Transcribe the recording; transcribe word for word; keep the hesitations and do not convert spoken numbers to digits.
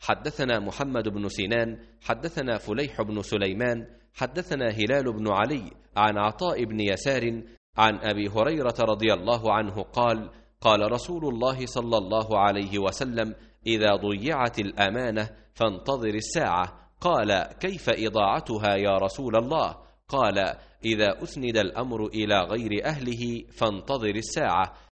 حدثنا محمد بن سنان حدثنا فليح بن سليمان حدثنا هلال بن علي عن عطاء بن يسار عن أبي هريرة رضي الله عنه قال قال رسول الله صلى الله عليه وسلم إذا ضيعت الأمانة فانتظر الساعة. قال كيف إضاعتها يا رسول الله؟ قال إذا أسند الأمر إلى غير أهله فانتظر الساعة.